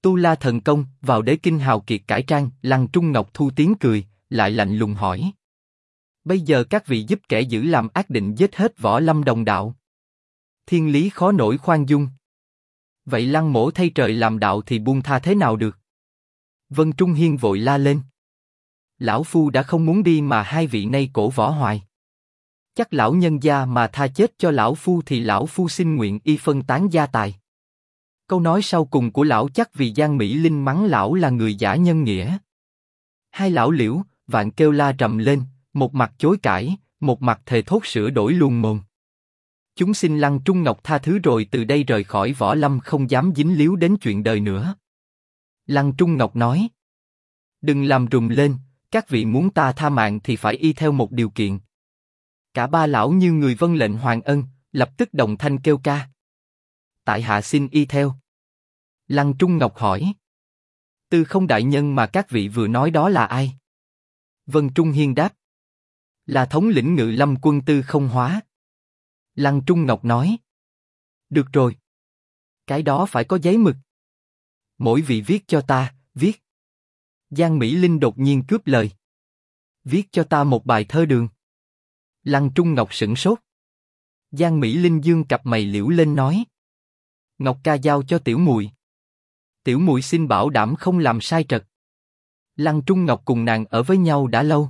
Tu La thần công, vào đế kinh hào kiệt cải trang. Lăng Trung Ngọc thu tiếng cười, lại lạnh lùng hỏi. Bây giờ các vị giúp kẻ dữ làm ác định giết hết Võ Lâm đồng đạo. Thiên lý khó nổi khoan dung. Vậy Lăng mỗ thay trời làm đạo thì buông tha thế nào được? Vân Trung Hiên vội la lên. Lão phu đã không muốn đi mà hai vị nay cổ võ hoài. Chắc lão nhân gia mà tha chết cho lão phu thì lão phu xin nguyện y phân tán gia tài. Câu nói sau cùng của lão chắc vì Giang Mỹ Linh mắng lão là người giả nhân nghĩa. Hai lão Liễu, Vạn kêu la rầm lên, một mặt chối cãi, một mặt thề thốt sửa đổi luôn mồm. Chúng xin Lăng Trung Ngọc tha thứ rồi từ đây rời khỏi Võ Lâm, không dám dính líu đến chuyện đời nữa. Lăng Trung Ngọc nói. Đừng làm rùng lên, các vị muốn ta tha mạng thì phải y theo một điều kiện. Cả ba lão như người vâng lệnh hoàng ân, lập tức đồng thanh kêu ca. Tại hạ xin y theo. Lăng Trung Ngọc hỏi. Tư Không đại nhân mà các vị vừa nói đó là ai? Vân Trung Hiên đáp. Là thống lĩnh Ngự Lâm quân Tư Không Hóa. Lăng Trung Ngọc nói. Được rồi. Cái đó phải có giấy mực. Mỗi vị viết cho ta, viết. Giang Mỹ Linh đột nhiên cướp lời. Viết cho ta một bài thơ đường. Lăng Trung Ngọc sửng sốt. Giang Mỹ Linh dương cặp mày liễu lên nói. Ngọc ca giao cho tiểu muội. Tiểu muội xin bảo đảm không làm sai trật. Lăng Trung Ngọc cùng nàng ở với nhau đã lâu.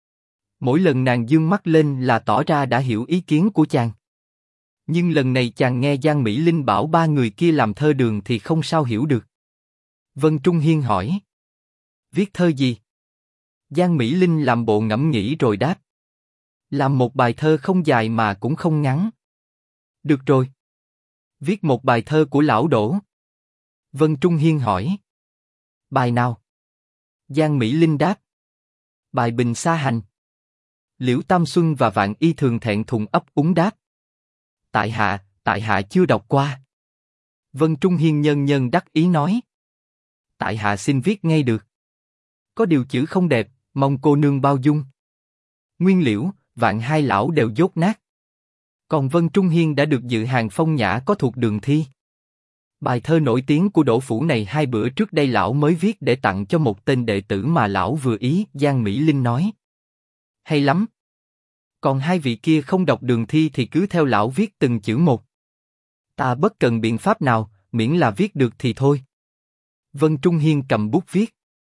Mỗi lần nàng dương mắt lên là tỏ ra đã hiểu ý kiến của chàng. Nhưng lần này chàng nghe Giang Mỹ Linh bảo ba người kia làm thơ đường thì không sao hiểu được. Vân Trung Hiên hỏi. Viết thơ gì? Giang Mỹ Linh làm bộ ngẫm nghĩ rồi đáp. Làm một bài thơ không dài mà cũng không ngắn. Được rồi. Viết một bài thơ của lão Đỗ. Vân Trung Hiên hỏi. Bài nào? Giang Mỹ Linh đáp. Bài Bình Sa Hành. Liễu Tam Xuân và Vạn Y thường thẹn thùng ấp úng đáp. Tại hạ chưa đọc qua. Vân Trung Hiên nhân nhân đắc ý nói. Tại hạ xin viết ngay được. Có điều chữ không đẹp, mong cô nương bao dung. Nguyên Liễu, Vạn hai lão đều dốt nát. Còn Vân Trung Hiên đã được dự hàng phong nhã có thuộc đường thi. Bài thơ nổi tiếng của Đỗ Phủ này 2 bữa trước đây lão mới viết để tặng cho một tên đệ tử mà lão vừa ý. Giang Mỹ Linh nói. Hay lắm. Còn hai vị kia không đọc đường thi thì cứ theo lão viết từng chữ một. Ta bất cần biện pháp nào, miễn là viết được thì thôi. Vân Trung Hiên cầm bút viết.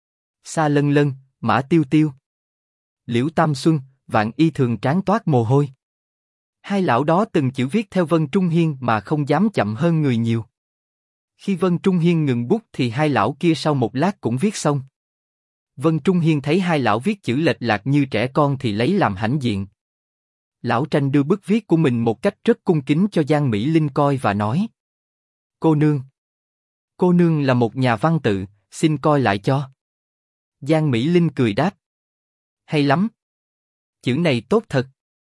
Sa Lân Lân, Mã Tiêu Tiêu. Liễu Tam Xuân, Vạn Y thường trán toát mồ hôi. Hai lão đó từng chữ viết theo Vân Trung Hiên mà không dám chậm hơn người nhiều. Khi Vân Trung Hiên ngừng bút thì hai lão kia sau một lát cũng viết xong. Vân Trung Hiên thấy hai lão viết chữ lệch lạc như trẻ con thì lấy làm hãnh diện. Lão tranh đưa bức viết của mình một cách rất cung kính cho Giang Mỹ Linh coi và nói. Cô nương là một nhà văn tự, xin coi lại cho. Giang Mỹ Linh cười đáp. Hay lắm. Chữ này tốt thật.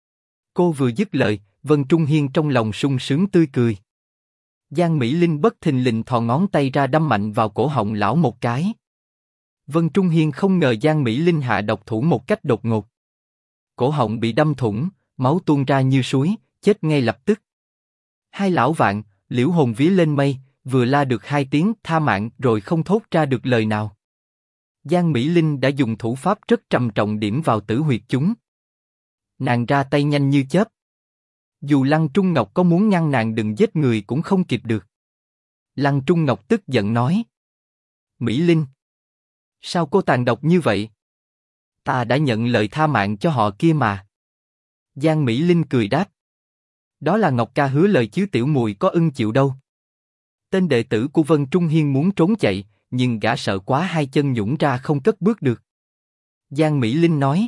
Cô vừa dứt lời, Vân Trung Hiên trong lòng sung sướng tươi cười. Giang Mỹ Linh bất thình lình thò ngón tay ra đâm mạnh vào cổ họng lão một cái. Vân Trung Hiên không ngờ Giang Mỹ Linh hạ độc thủ một cách đột ngột. Cổ họng bị đâm thủng, máu tuôn ra như suối, chết ngay lập tức. Hai lão Vạn, Liễu hồn vía lên mây, vừa la được 2 tiếng tha mạng rồi không thốt ra được lời nào. Giang Mỹ Linh đã dùng thủ pháp rất trầm trọng điểm vào tử huyệt chúng. Nàng ra tay nhanh như chớp. Dù Lăng Trung Ngọc có muốn ngăn nàng đừng giết người cũng không kịp được. Lăng Trung Ngọc tức giận nói. Mỹ Linh, sao cô tàn độc như vậy? Ta đã nhận lời tha mạng cho họ kia mà. Giang Mỹ Linh cười đáp. Đó là Ngọc ca hứa lời chứ tiểu muội có ưng chịu đâu. Tên đệ tử của Vân Trung Hiên muốn trốn chạy, nhưng gã sợ quá 2 chân nhũn ra không cất bước được. Giang Mỹ Linh nói.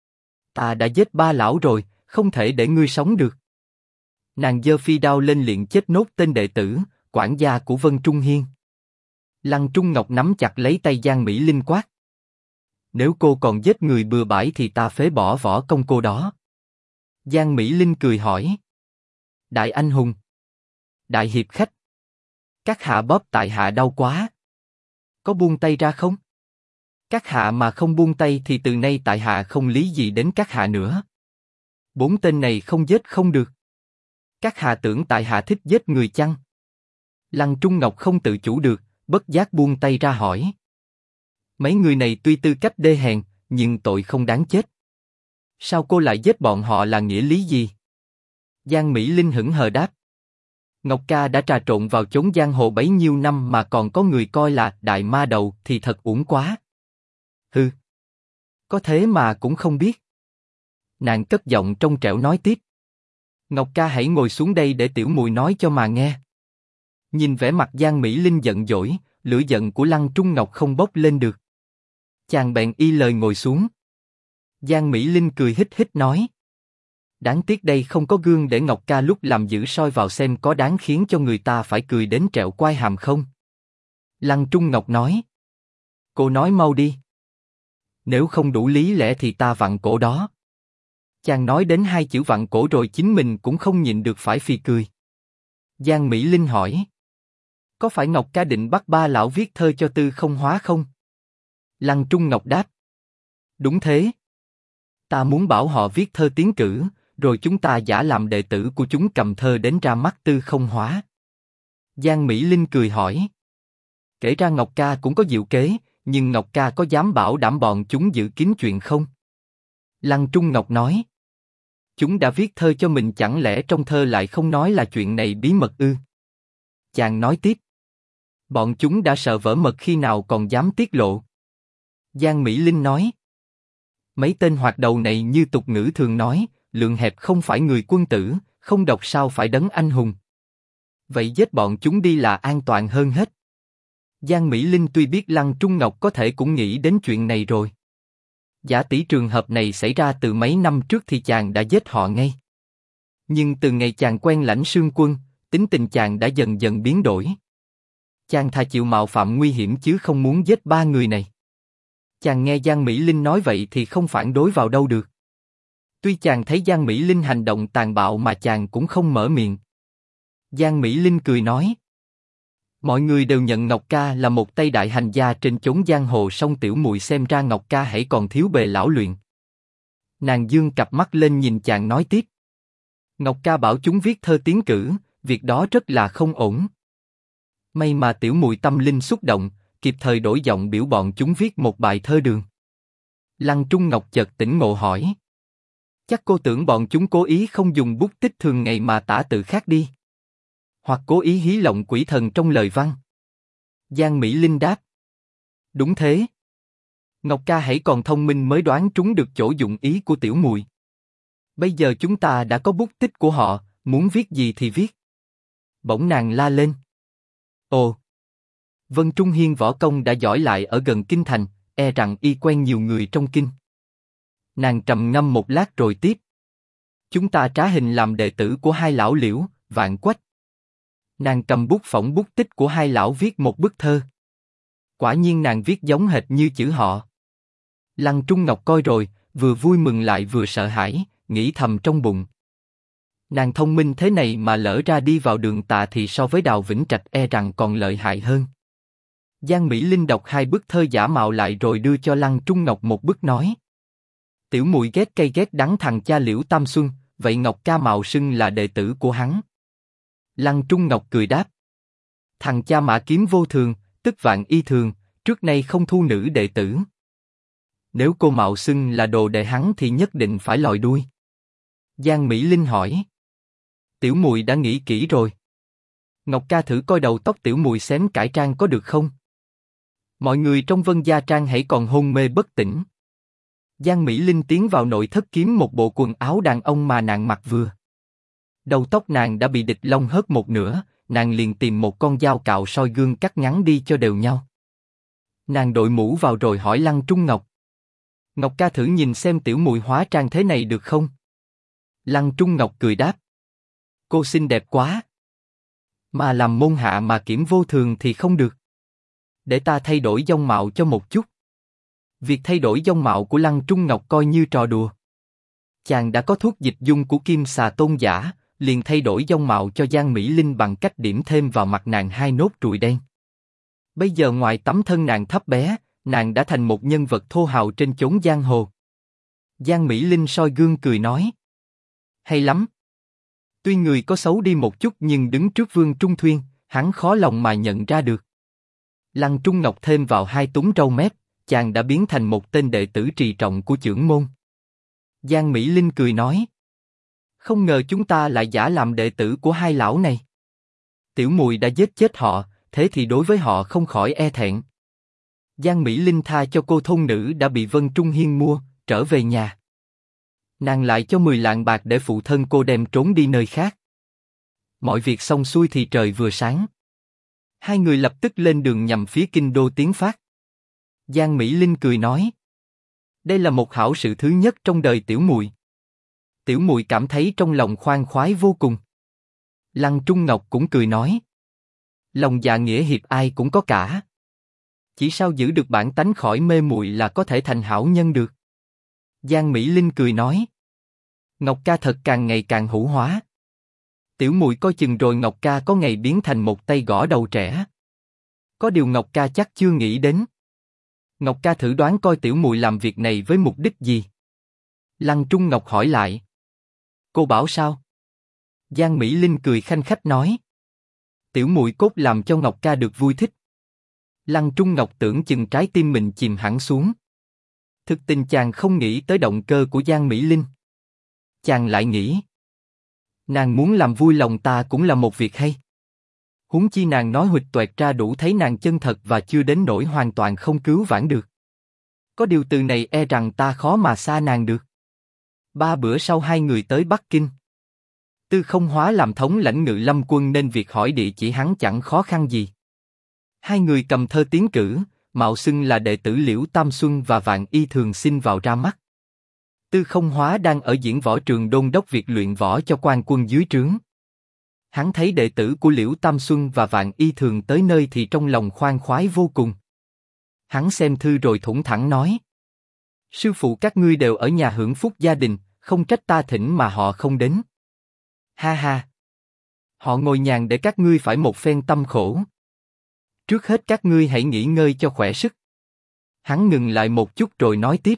Ta đã giết 3 lão rồi, không thể để ngươi sống được. Nàng giơ phi đao lên liền chết nốt tên đệ tử, quản gia của Vân Trung Hiên. Lăng Trung Ngọc nắm chặt lấy tay Giang Mỹ Linh quát. Nếu cô còn giết người bừa bãi thì ta phế bỏ võ công cô đó. Giang Mỹ Linh cười hỏi. Đại anh hùng, đại hiệp khách, các hạ bóp tại hạ đau quá. Có buông tay ra không? Các hạ mà không buông tay thì từ nay tại hạ không lý gì đến các hạ nữa. 4 tên này không giết không được. Các hạ tưởng tại hạ thích giết người chăng? Lăng Trung Ngọc không tự chủ được, bất giác buông tay ra hỏi. Mấy người này tuy tư cách đê hèn, nhưng tội không đáng chết. Sao cô lại giết bọn họ là nghĩa lý gì? Giang Mỹ Linh hững hờ đáp. Ngọc Ca đã trà trộn vào chốn giang hồ bấy nhiêu năm mà còn có người coi là đại ma đầu thì thật uổng quá. Hừ. Có thế mà cũng không biết. Nàng cất giọng trong trẻo nói tiếp. Ngọc Ca hãy ngồi xuống đây để tiểu muội nói cho mà nghe. Nhìn vẻ mặt Giang Mỹ Linh giận dỗi, lửa giận của Lăng Trung Ngọc không bốc lên được. Chàng bèn y lời ngồi xuống. Giang Mỹ Linh cười hít hít nói. Đáng tiếc đây không có gương để Ngọc Ca lúc làm giữ soi vào xem có đáng khiến cho người ta phải cười đến trẹo quai hàm không? Lăng Trung Ngọc nói. Cô nói mau đi. Nếu không đủ lý lẽ thì ta vặn cổ đó. Chàng nói đến hai chữ vặn cổ rồi chính mình cũng không nhịn được phải phì cười. Giang Mỹ Linh hỏi. Có phải Ngọc Ca định bắt ba lão viết thơ cho Tư Không Hóa không? Lăng Trung Ngọc đáp. Đúng thế. Ta muốn bảo họ viết thơ tiến cử, rồi chúng ta giả làm đệ tử của chúng cầm thơ đến ra mắt Tư Không Hóa. Giang Mỹ Linh cười hỏi. Kể ra Ngọc Ca cũng có diệu kế, nhưng Ngọc Ca có dám bảo đảm bọn chúng giữ kín chuyện không? Lăng Trung Ngọc nói. Chúng đã viết thơ cho mình chẳng lẽ trong thơ lại không nói là chuyện này bí mật ư? Chàng nói tiếp. Bọn chúng đã sợ vỡ mật khi nào còn dám tiết lộ. Giang Mỹ Linh nói. Mấy tên hoạt đầu này như tục ngữ thường nói, lượng hẹp không phải người quân tử, không độc sao phải đấng anh hùng. Vậy giết bọn chúng đi là an toàn hơn hết. Giang Mỹ Linh tuy biết Lăng Trung Ngọc có thể cũng nghĩ đến chuyện này rồi. Giả tỷ trường hợp này xảy ra từ mấy năm trước thì chàng đã giết họ ngay. Nhưng từ ngày chàng quen Lãnh Sương Quân, tính tình chàng đã dần dần biến đổi. Chàng thà chịu mạo phạm nguy hiểm chứ không muốn giết ba người này. Chàng nghe Giang Mỹ Linh nói vậy thì không phản đối vào đâu được. Tuy chàng thấy Giang Mỹ Linh hành động tàn bạo mà chàng cũng không mở miệng. Giang Mỹ Linh cười nói. Mọi người đều nhận Ngọc Ca là một tay đại hành gia trên chốn giang hồ, song tiểu muội xem ra Ngọc Ca hãy còn thiếu bề lão luyện. Nàng dương cặp mắt lên nhìn chàng nói tiếp. Ngọc Ca bảo chúng viết thơ tiến cử, việc đó rất là không ổn. May mà tiểu muội tâm linh xúc động, kịp thời đổi giọng biểu bọn chúng viết một bài thơ đường. Lăng Trung Ngọc chợt tỉnh ngộ hỏi. Chắc cô tưởng bọn chúng cố ý không dùng bút tích thường ngày mà tả tự khác đi. Hoặc cố ý hí lộng quỷ thần trong lời văn. Giang Mỹ Linh đáp. Đúng thế. Ngọc Ca hãy còn thông minh mới đoán trúng được chỗ dụng ý của tiểu muội. Bây giờ chúng ta đã có bút tích của họ, muốn viết gì thì viết. Bỗng nàng la lên. Ồ! Vân Trung Hiên võ công đã giỏi lại ở gần kinh thành, e rằng y quen nhiều người trong kinh. Nàng trầm ngâm một lát rồi tiếp. Chúng ta trá hình làm đệ tử của hai lão Liễu, Vạn Quách. Nàng cầm bút phỏng bút tích của hai lão viết một bức thơ. Quả nhiên nàng viết giống hệt như chữ họ. Lăng Trung Ngọc coi rồi, vừa vui mừng lại vừa sợ hãi, nghĩ thầm trong bụng. Nàng thông minh thế này mà lỡ ra đi vào đường tà thì so với Đào Vĩnh Trạch e rằng còn lợi hại hơn. Giang Mỹ Linh đọc hai bức thơ giả mạo lại rồi đưa cho Lăng Trung Ngọc một bức nói. Tiểu muội ghét cay ghét đắng thằng cha Liễu Tam Xuân, vậy Ngọc Ca mạo xưng là đệ tử của hắn. Lăng Trung Ngọc cười đáp. Thằng cha Mã Kiếm vô thường, tức vạn y thường, trước nay không thu nữ đệ tử. Nếu cô mạo xưng là đồ đệ hắn thì nhất định phải lòi đuôi. Giang Mỹ Linh hỏi. Tiểu muội đã nghĩ kỹ rồi. Ngọc Ca thử coi đầu tóc tiểu muội xém cải trang có được không? Mọi người trong Vân Gia Trang hãy còn hôn mê bất tỉnh. Giang Mỹ Linh tiến vào nội thất kiếm một bộ quần áo đàn ông mà nàng mặc vừa. Đầu tóc nàng đã bị địch long hớt một nửa, nàng liền tìm một con dao cạo soi gương cắt ngắn đi cho đều nhau. Nàng đội mũ vào rồi hỏi Lăng Trung Ngọc. Ngọc Ca thử nhìn xem tiểu muội hóa trang thế này được không? Lăng Trung Ngọc cười đáp. Cô xinh đẹp quá. Mà làm môn hạ mà kiểm vô thường thì không được. Để ta thay đổi dung mạo cho một chút. Việc thay đổi dung mạo của Lăng Trung Ngọc coi như trò đùa. Chàng đã có thuốc dịch dung của Kim Xà Tôn giả, liền thay đổi dung mạo cho Giang Mỹ Linh bằng cách điểm thêm vào mặt nàng hai nốt ruồi đen. Bây giờ ngoài tấm thân nàng thấp bé, nàng đã thành một nhân vật thô hào trên chốn giang hồ. Giang Mỹ Linh soi gương cười nói. Hay lắm. Tuy người có xấu đi một chút nhưng đứng trước Vương Trung Thuyên, hắn khó lòng mà nhận ra được. Lăng Trung Ngọc thêm vào hai túm râu mép, chàng đã biến thành một tên đệ tử trì trọng của chưởng môn. Giang Mỹ Linh cười nói. Không ngờ chúng ta lại giả làm đệ tử của hai lão này. Tiểu muội đã giết chết họ, thế thì đối với họ không khỏi e thẹn. Giang Mỹ Linh tha cho cô thôn nữ đã bị Vân Trung Hiên mua, trở về nhà. Nàng lại cho 10 lạng bạc để phụ thân cô đem trốn đi nơi khác. Mọi việc xong xuôi thì trời vừa sáng. Hai người lập tức lên đường nhằm phía kinh đô tiến phát. Giang Mỹ Linh cười nói. Đây là một hảo sự thứ nhất trong đời tiểu muội. Tiểu muội cảm thấy trong lòng khoan khoái vô cùng. Lăng Trung Ngọc cũng cười nói. Lòng dạ nghĩa hiệp ai cũng có cả. Chỉ sao giữ được bản tánh khỏi mê muội là có thể thành hảo nhân được. Giang Mỹ Linh cười nói. Ngọc ca thật càng ngày càng hữu hóa. Tiểu muội coi chừng rồi Ngọc ca có ngày biến thành một tay gõ đầu trẻ. Có điều Ngọc ca chắc chưa nghĩ đến. Ngọc ca thử đoán coi tiểu muội làm việc này với mục đích gì? Lăng Trung Ngọc hỏi lại. Cô bảo sao? Giang Mỹ Linh cười khanh khách nói. Tiểu muội cốt làm cho Ngọc ca được vui thích. Lăng Trung Ngọc tưởng chừng trái tim mình chìm hẳn xuống. Thực tình chàng không nghĩ tới động cơ của Giang Mỹ Linh. Chàng lại nghĩ. Nàng muốn làm vui lòng ta cũng là một việc hay. Huống chi nàng nói huỵch toẹt ra đủ thấy nàng chân thật và chưa đến nỗi hoàn toàn không cứu vãn được. Có điều từ này e rằng ta khó mà xa nàng được. 3 bữa sau hai người tới Bắc Kinh. Tư Không Hóa làm thống lãnh Ngự Lâm quân nên việc hỏi địa chỉ hắn chẳng khó khăn gì. Hai người cầm thơ tiến cử, mạo xưng là đệ tử Liễu Tam Xuân và Vạn Y thường xin vào ra mắt. Tư Không Hóa đang ở diễn võ trường đôn đốc việc luyện võ cho quan quân dưới trướng. Hắn thấy đệ tử của Liễu Tam Xuân và Vạn Y thường tới nơi thì trong lòng khoan khoái vô cùng. Hắn xem thư rồi thủng thẳng nói. Sư phụ các ngươi đều ở nhà hưởng phúc gia đình, không trách ta thỉnh mà họ không đến. Ha ha! Họ ngồi nhàn để các ngươi phải một phen tâm khổ. Trước hết các ngươi hãy nghỉ ngơi cho khỏe sức. Hắn ngừng lại một chút rồi nói tiếp.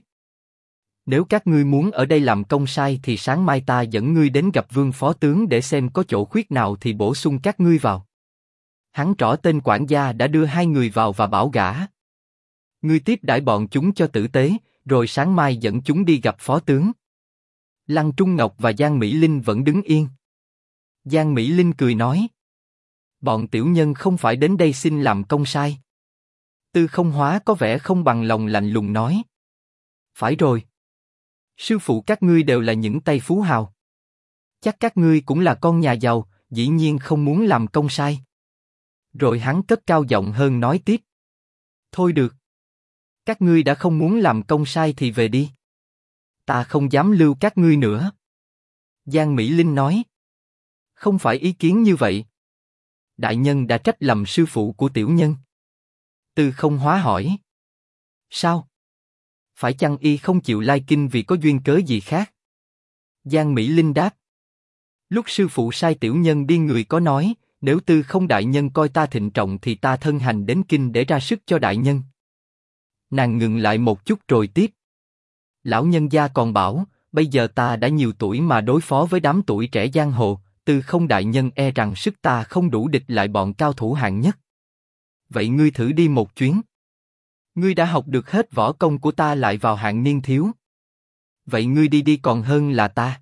Nếu các ngươi muốn ở đây làm công sai thì sáng mai ta dẫn ngươi đến gặp Vương Phó Tướng để xem có chỗ khuyết nào thì bổ sung các ngươi vào. Hắn trỏ tên quản gia đã đưa hai người vào và bảo gã. Ngươi tiếp đãi bọn chúng cho tử tế, rồi sáng mai dẫn chúng đi gặp Phó Tướng. Lăng Trung Ngọc và Giang Mỹ Linh vẫn đứng yên. Giang Mỹ Linh cười nói. Bọn tiểu nhân không phải đến đây xin làm công sai. Tư Không Hóa có vẻ không bằng lòng lạnh lùng nói. Phải rồi. Sư phụ các ngươi đều là những tay phú hào. Chắc các ngươi cũng là con nhà giàu, dĩ nhiên không muốn làm công sai. Rồi hắn cất cao giọng hơn nói tiếp. Thôi được. Các ngươi đã không muốn làm công sai thì về đi. Ta không dám lưu các ngươi nữa. Giang Mỹ Linh nói. Không phải ý kiến như vậy. Đại nhân đã trách lầm sư phụ của tiểu nhân. Tư Không Hóa hỏi. Sao? Phải chăng y không chịu lai kinh vì có duyên cớ gì khác? Giang Mỹ Linh đáp. Lúc sư phụ sai tiểu nhân đi người có nói, nếu Tư Không đại nhân coi ta thịnh trọng thì ta thân hành đến kinh để ra sức cho đại nhân. Nàng ngừng lại một chút rồi tiếp. Lão nhân gia còn bảo, bây giờ ta đã nhiều tuổi mà đối phó với đám tuổi trẻ giang hồ, Tư Không đại nhân e rằng sức ta không đủ địch lại bọn cao thủ hạng nhất. Vậy ngươi thử đi một chuyến. Ngươi đã học được hết võ công của ta lại vào hạng niên thiếu. Vậy ngươi đi đi còn hơn là ta.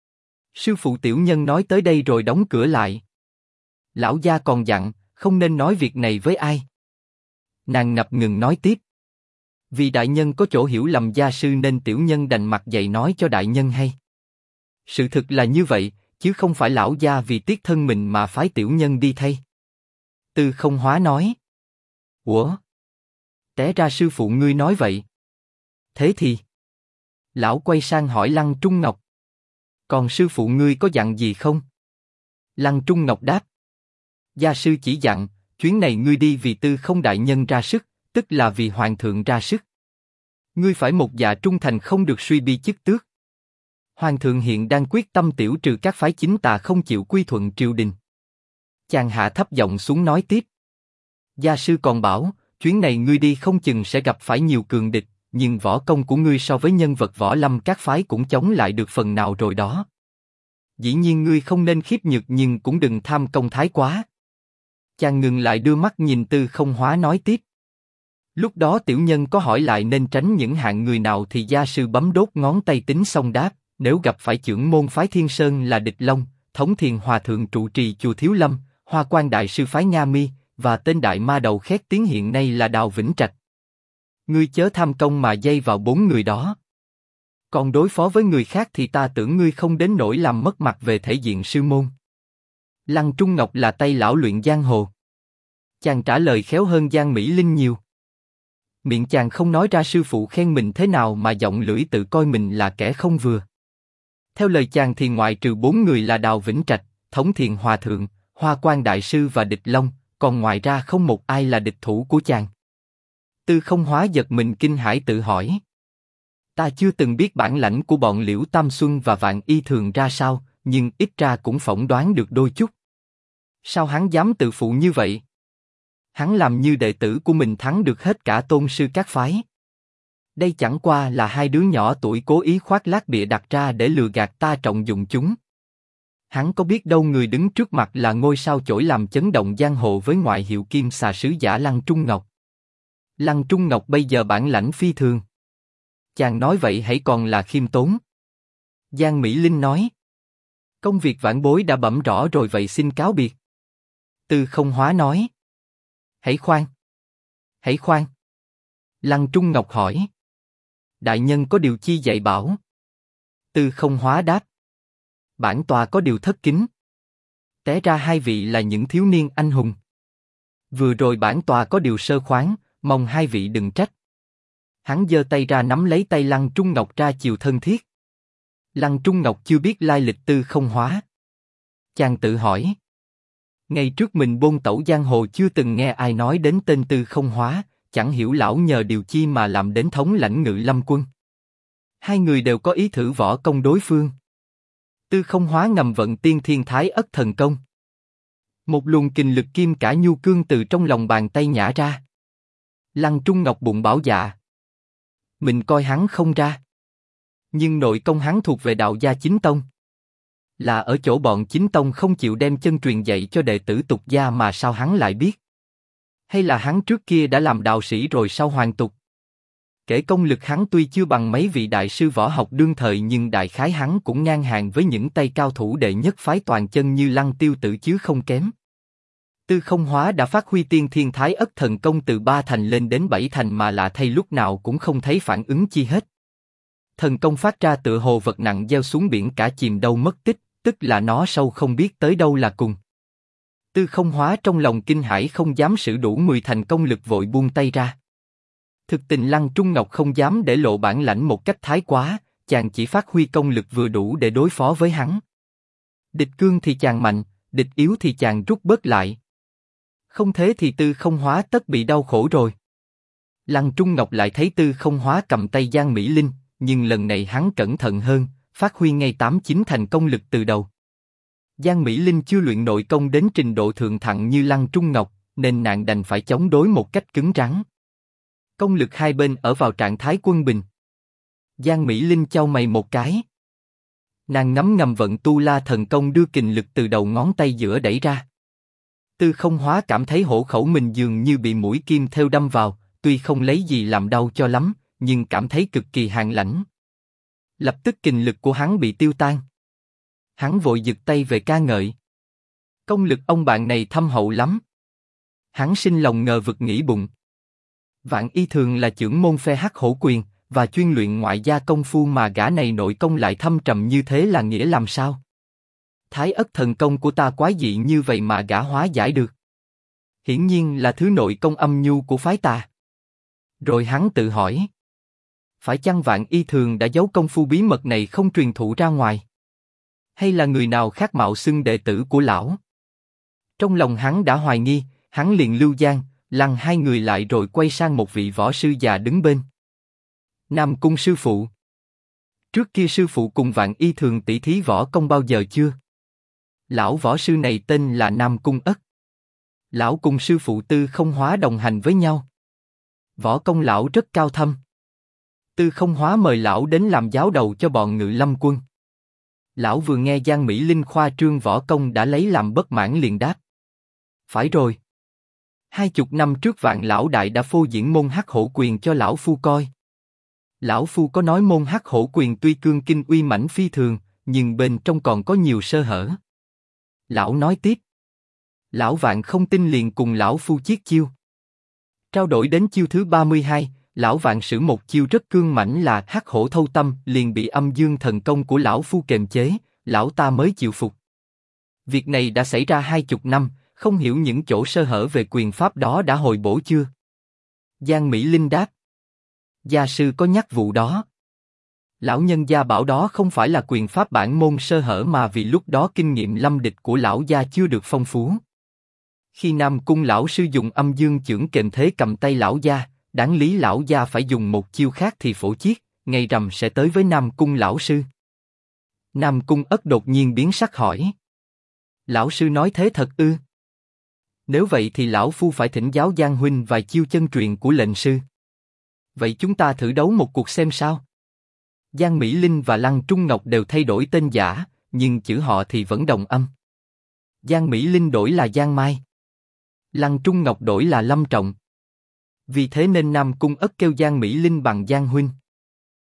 Sư phụ tiểu nhân nói tới đây rồi đóng cửa lại. Lão gia còn dặn, không nên nói việc này với ai. Nàng ngập ngừng nói tiếp. Vì đại nhân có chỗ hiểu lầm gia sư nên tiểu nhân đành mặt dày nói cho đại nhân hay. Sự thực là như vậy, chứ không phải lão gia vì tiếc thân mình mà phái tiểu nhân đi thay. Tư Không Hóa nói. Ủa? Té ra sư phụ ngươi nói vậy. Thế thì? Lão quay sang hỏi Lăng Trung Ngọc. Còn sư phụ ngươi có dặn gì không? Lăng Trung Ngọc đáp. Gia sư chỉ dặn, chuyến này ngươi đi vì Tư Không đại nhân ra sức, tức là vì hoàng thượng ra sức. Ngươi phải một dạ trung thành không được suy bi chức tước. Hoàng thượng hiện đang quyết tâm tiểu trừ các phái chính tà không chịu quy thuận triều đình. Chàng hạ thấp giọng xuống nói tiếp. Gia sư còn bảo, chuyến này ngươi đi không chừng sẽ gặp phải nhiều cường địch, nhưng võ công của ngươi so với nhân vật võ lâm các phái cũng chống lại được phần nào rồi đó. Dĩ nhiên ngươi không nên khiếp nhược nhưng cũng đừng tham công thái quá. Chàng ngừng lại đưa mắt nhìn Tư Không Hóa nói tiếp. Lúc đó tiểu nhân có hỏi lại nên tránh những hạng người nào thì gia sư bấm đốt ngón tay tính xong đáp, nếu gặp phải chưởng môn phái Thiên Sơn là Địch Long, Thống Thiền Hòa Thượng trụ trì chùa Thiếu Lâm, Hoa Quan Đại Sư phái Nga Mi, và tên đại ma đầu khét tiếng hiện nay là Đào Vĩnh Trạch. Ngươi chớ tham công mà dây vào 4 người đó. Còn đối phó với người khác thì ta tưởng ngươi không đến nỗi làm mất mặt về thể diện sư môn. Lăng Trung Ngọc là tay lão luyện giang hồ. Chàng trả lời khéo hơn Giang Mỹ Linh nhiều. Miệng chàng không nói ra sư phụ khen mình thế nào mà giọng lưỡi tự coi mình là kẻ không vừa. Theo lời chàng thì ngoại trừ 4 người là Đào Vĩnh Trạch, Thống Thiền Hòa Thượng, Hoa Quan Đại Sư và Địch Long, còn ngoài ra không một ai là địch thủ của chàng. Tư Không Hóa giật mình kinh hãi tự hỏi. Ta chưa từng biết bản lãnh của bọn Liễu Tam Xuân và Vạn Y Thường ra sao, nhưng ít ra cũng phỏng đoán được đôi chút. Sao hắn dám tự phụ như vậy? Hắn làm như đệ tử của mình thắng được hết cả tôn sư các phái. Đây chẳng qua là hai đứa nhỏ tuổi cố ý khoác lác bịa đặt ra để lừa gạt ta trọng dụng chúng. Hắn có biết đâu người đứng trước mặt là ngôi sao chổi làm chấn động giang hồ với ngoại hiệu Kim Xà Sứ Giả Lăng Trung Ngọc. Lăng Trung Ngọc bây giờ bản lãnh phi thường. Chàng nói vậy hãy còn là khiêm tốn. Giang Mỹ Linh nói. Công việc vãn bối đã bẩm rõ rồi vậy xin cáo biệt. Tư Không Hóa nói. Hãy khoan. Hãy khoan. Lăng Trung Ngọc hỏi. Đại nhân có điều chi dạy bảo? Tư Không Hóa đáp. Bản tòa có điều thất kính. Té ra hai vị là những thiếu niên anh hùng. Vừa rồi bản tòa có điều sơ khoáng, mong hai vị đừng trách. Hắn giơ tay ra nắm lấy tay Lăng Trung Ngọc ra chiều thân thiết. Lăng Trung Ngọc chưa biết lai lịch Tư Không Hóa. Chàng tự hỏi. Ngày trước mình bôn tẩu giang hồ chưa từng nghe ai nói đến tên Tư Không Hóa, chẳng hiểu lão nhờ điều chi mà làm đến thống lãnh Ngự Lâm quân. Hai người đều có ý thử võ công đối phương. Tư Không Hóa ngầm vận Tiên Thiên Thái Ất Thần Công. Một luồng kình lực kim cả nhu cương từ trong lòng bàn tay nhả ra. Lăng Trung Ngọc bụng bảo dạ. Mình coi hắn không ra. Nhưng nội công hắn thuộc về đạo gia chính tông. Là ở chỗ bọn chính tông không chịu đem chân truyền dạy cho đệ tử tục gia mà sao hắn lại biết? Hay là hắn trước kia đã làm đạo sĩ rồi sau hoàn tục? Kể công lực hắn tuy chưa bằng mấy vị đại sư võ học đương thời nhưng đại khái hắn cũng ngang hàng với những tay cao thủ đệ nhất phái toàn chân như Lăng Tiêu Tử chứ không kém. Tư Không Hóa đã phát huy Tiên Thiên Thái Ất Thần Công từ 3 thành lên đến 7 thành mà lạ thay lúc nào cũng không thấy phản ứng chi hết. Thần công phát ra tựa hồ vật nặng gieo xuống biển cả chìm đâu mất tích, tức là nó sâu không biết tới đâu là cùng. Tư Không Hóa trong lòng kinh hãi không dám sử đủ 10 thành công lực vội buông tay ra. Thực tình Lăng Trung Ngọc không dám để lộ bản lãnh một cách thái quá, chàng chỉ phát huy công lực vừa đủ để đối phó với hắn. Địch cương thì chàng mạnh, địch yếu thì chàng rút bớt lại. Không thế thì Tư Không Hóa tất bị đau khổ rồi. Lăng Trung Ngọc lại thấy Tư Không Hóa cầm tay Giang Mỹ Linh, nhưng lần này hắn cẩn thận hơn, phát huy ngay 8-9 thành công lực từ đầu. Giang Mỹ Linh chưa luyện nội công đến trình độ thượng thặng như Lăng Trung Ngọc, nên nàng đành phải chống đối một cách cứng rắn. Công lực hai bên ở vào trạng thái quân bình. Giang Mỹ Linh chau mày một cái. Nàng ngấm ngầm vận Tu La Thần Công đưa kình lực từ đầu ngón tay giữa đẩy ra. Tư Không Hóa cảm thấy hổ khẩu mình dường như bị mũi kim thêu đâm vào, tuy không lấy gì làm đau cho lắm, nhưng cảm thấy cực kỳ hàn lãnh. Lập tức kình lực của hắn bị tiêu tan. Hắn vội giật tay về ca ngợi. Công lực ông bạn này thâm hậu lắm. Hắn sinh lòng ngờ vực nghĩ bụng. Vạn Y Thường là chưởng môn phe hắc hổ quyền và chuyên luyện ngoại gia công phu mà gã này nội công lại thâm trầm như thế là nghĩa làm sao? Thái Ất Thần Công của ta quái dị như vậy mà gã hóa giải được. Hiển nhiên là thứ nội công âm nhu của phái ta. Rồi hắn tự hỏi. Phải chăng Vạn Y Thường đã giấu công phu bí mật này không truyền thụ ra ngoài? Hay là người nào khác mạo xưng đệ tử của lão? Trong lòng hắn đã hoài nghi, hắn liền lưu Giang, Lăng hai người lại rồi quay sang một vị võ sư già đứng bên. Nam Cung sư phụ. Trước kia sư phụ cùng Vạn Y Thường tỷ thí võ công bao giờ chưa? Lão võ sư này tên là Nam Cung Ất. Lão cùng sư phụ Tư Không Hóa đồng hành với nhau. Võ công lão rất cao thâm. Tư Không Hóa mời lão đến làm giáo đầu cho bọn Ngự Lâm quân. Lão vừa nghe Giang Mỹ Linh khoa trương võ công đã lấy làm bất mãn liền đáp. Phải rồi. 20 năm trước Vạn lão đại đã phô diễn môn Hắc Hổ quyền cho lão phu coi. Lão phu có nói môn Hắc Hổ quyền tuy cương kinh uy mãnh phi thường, nhưng bên trong còn có nhiều sơ hở. Lão nói tiếp. Lão Vạn không tin liền cùng lão phu chiết chiêu. Trao đổi đến chiêu thứ 32, lão Vạn sử một chiêu rất cương mãnh là Hắc Hổ thâu tâm, liền bị âm dương thần công của lão phu kềm chế, lão ta mới chịu phục. Việc này đã xảy ra 20 năm, không hiểu những chỗ sơ hở về quyền pháp đó đã hồi bổ chưa? Giang Mỹ Linh đáp. Gia sư có nhắc vụ đó. Lão nhân gia bảo đó không phải là quyền pháp bản môn sơ hở mà vì lúc đó kinh nghiệm lâm địch của lão gia chưa được phong phú. Khi Nam Cung lão sư dùng âm dương chưởng kềm thế cầm tay lão gia, đáng lý lão gia phải dùng một chiêu khác thì phổ chiết, ngày rằm sẽ tới với Nam Cung lão sư. Nam Cung Ất đột nhiên biến sắc hỏi. Lão sư nói thế thật ư? Nếu vậy thì lão phu phải thỉnh giáo Giang huynh vài chiêu chân truyền của lệnh sư. Vậy chúng ta thử đấu một cuộc xem sao? Giang Mỹ Linh và Lăng Trung Ngọc đều thay đổi tên giả, nhưng chữ họ thì vẫn đồng âm. Giang Mỹ Linh đổi là Giang Mai. Lăng Trung Ngọc đổi là Lâm Trọng. Vì thế nên Nam Cung Ất kêu Giang Mỹ Linh bằng Giang huynh.